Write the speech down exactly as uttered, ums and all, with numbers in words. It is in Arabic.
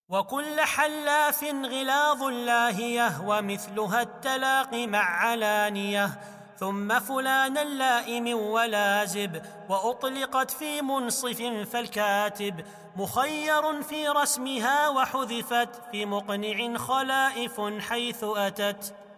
وكل حلاف غلاظ لاهية ومثلها التلاقي مع علانية. ثم فلانا لائم ولازب وأطلقت في منصف فالكاتب مخير في رسمها وحذفت في مقنع خلائف حيث أتت.